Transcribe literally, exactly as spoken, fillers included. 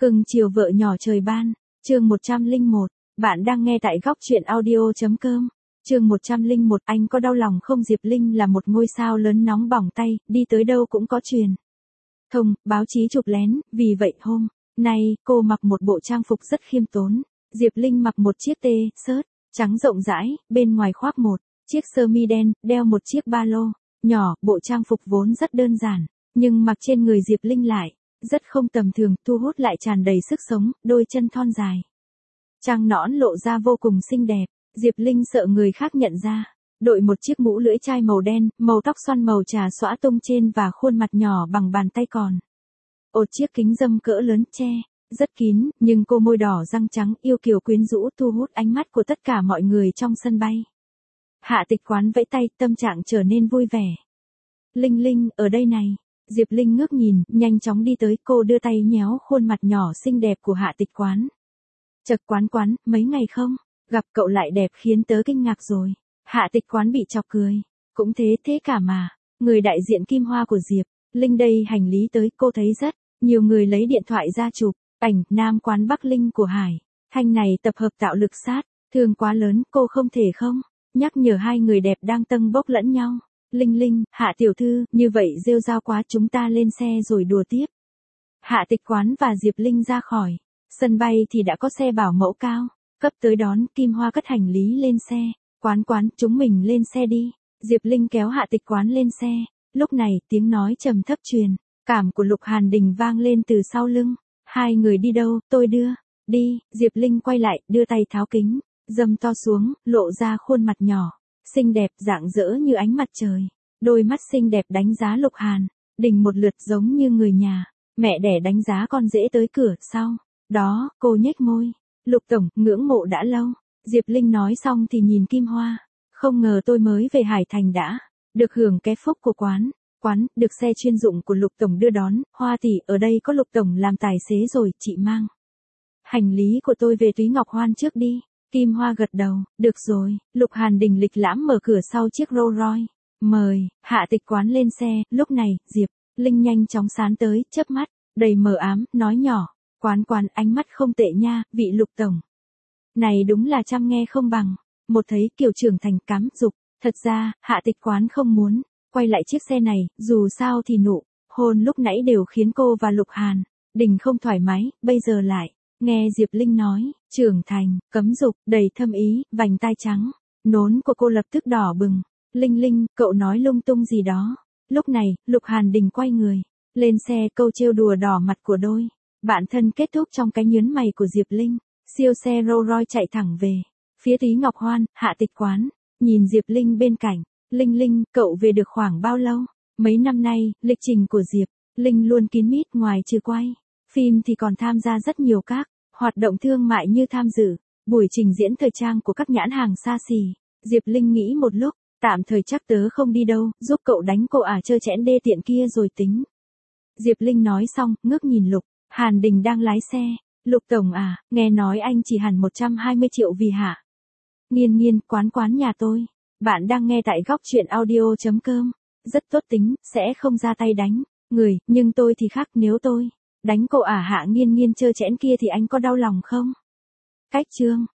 Cưng chiều vợ nhỏ trời ban, chương một trăm lẻ một, bạn đang nghe tại góc truyện audio.com. Chương một trăm lẻ một, anh có đau lòng không? Diệp Linh là một ngôi sao lớn nóng bỏng tay, đi tới đâu cũng có truyền thông, báo chí chụp lén, vì vậy hôm nay, cô mặc một bộ trang phục rất khiêm tốn. Diệp Linh mặc một chiếc tee-shirt trắng rộng rãi, bên ngoài khoác một chiếc sơ mi đen, đeo một chiếc ba lô nhỏ, bộ trang phục vốn rất đơn giản, nhưng mặc trên người Diệp Linh lại rất không tầm thường, thu hút lại tràn đầy sức sống, đôi chân thon dài, trắng nõn lộ ra vô cùng xinh đẹp. Diệp Linh sợ người khác nhận ra, đội một chiếc mũ lưỡi chai màu đen, màu tóc xoăn màu trà xõa tung trên và khuôn mặt nhỏ bằng bàn tay còn ột chiếc kính râm cỡ lớn che rất kín, nhưng cô môi đỏ răng trắng yêu kiều quyến rũ thu hút ánh mắt của tất cả mọi người trong sân bay. Hạ Tịch Quán vẫy tay, tâm trạng trở nên vui vẻ. Linh Linh, ở đây này. Diệp Linh ngước nhìn, nhanh chóng đi tới, cô đưa tay nhéo khuôn mặt nhỏ xinh đẹp của Hạ Tịch Quán. Chật Quán Quán, mấy ngày không gặp cậu lại đẹp khiến tớ kinh ngạc rồi. Hạ Tịch Quán bị chọc cười. Cũng thế thế cả mà. Người đại diện Kim Hoa của Diệp Linh đây hành lý tới, cô thấy rất nhiều người lấy điện thoại ra chụp ảnh Nam Quán Bắc Linh của Hải Thanh này tập hợp tạo lực sát thương quá lớn, cô không thể không nhắc nhở hai người đẹp đang tâng bốc lẫn nhau. Linh Linh, Hạ tiểu thư, như vậy rêu rao quá, chúng ta lên xe rồi đùa tiếp. Hạ Tịch Quán và Diệp Linh ra khỏi sân bay thì đã có xe bảo mẫu cao cấp tới đón. Kim Hoa cất hành lý lên xe. Quán Quán, chúng mình lên xe đi. Diệp Linh kéo Hạ Tịch Quán lên xe. Lúc này, tiếng nói trầm thấp truyền cảm của Lục Hàn Đình vang lên từ sau lưng. Hai người đi đâu? Tôi đưa. Đi. Diệp Linh quay lại, đưa tay tháo kính dâm to xuống, lộ ra khuôn mặt nhỏ xinh đẹp, rạng rỡ như ánh mặt trời. Đôi mắt xinh đẹp đánh giá Lục Hàn Đình một lượt, giống như người nhà mẹ đẻ đánh giá con rể tới cửa. Sau đó, cô nhếch môi. Lục tổng, ngưỡng mộ đã lâu. Diệp Linh nói xong thì nhìn Kim Hoa. Không ngờ tôi mới về Hải Thành đã được hưởng cái phúc của quán quán, được xe chuyên dụng của Lục tổng đưa đón. Hoa tỷ, ở đây có Lục tổng làm tài xế rồi, chị mang hành lý của tôi về Túy Ngọc Hoan trước đi. Kim Hoa gật đầu, được rồi. Lục Hàn Đình lịch lãm mở cửa sau chiếc Rolls Royce. Mời. Hạ Tịch Quán lên xe. Lúc này, Diệp Linh nhanh chóng sán tới, chớp mắt đầy mờ ám, nói nhỏ. Quán Quán, ánh mắt không tệ nha, vị Lục tổng này đúng là chăm nghe không bằng. Một thấy kiểu trưởng thành cám dục. Thật ra, Hạ Tịch Quán không muốn quay lại chiếc xe này, dù sao thì nụ hôn lúc nãy đều khiến cô và Lục Hàn Đình không thoải mái, bây giờ lại nghe Diệp Linh nói, trưởng thành, cấm dục, đầy thâm ý, vành tai trắng nốn của cô lập tức đỏ bừng. Linh Linh, cậu nói lung tung gì đó. Lúc này, Lục Hàn Đình quay người lên xe, câu trêu đùa đỏ mặt của đôi bạn thân kết thúc trong cái nhớn mày của Diệp Linh. Siêu xe Rolls Royce chạy thẳng về phía Túy Ngọc Hoan. Hạ Tịch Quán nhìn Diệp Linh bên cạnh. Linh Linh, cậu về được khoảng bao lâu? Mấy năm nay, lịch trình của Diệp Linh luôn kín mít, ngoài trừ quay phim thì còn tham gia rất nhiều các hoạt động thương mại như tham dự buổi trình diễn thời trang của các nhãn hàng xa xỉ. Diệp Linh nghĩ một lúc, tạm thời chắc tớ không đi đâu, giúp cậu đánh cô ả trơ trẽn đê tiện kia rồi tính. Diệp Linh nói xong, ngước nhìn Lục Hàn Đình đang lái xe. Lục tổng à, nghe nói anh chỉ hẳn một trăm hai mươi triệu vì Hạ Nghiên Nghiên, Quán Quán nhà tôi. Bạn đang nghe tại góc truyện audio.com. Rất tốt tính, sẽ không ra tay đánh người, nhưng tôi thì khác, nếu tôi đánh cô ả Hạ Nghiên Nghiên trơ trẽn kia thì anh có đau lòng không? Cách chương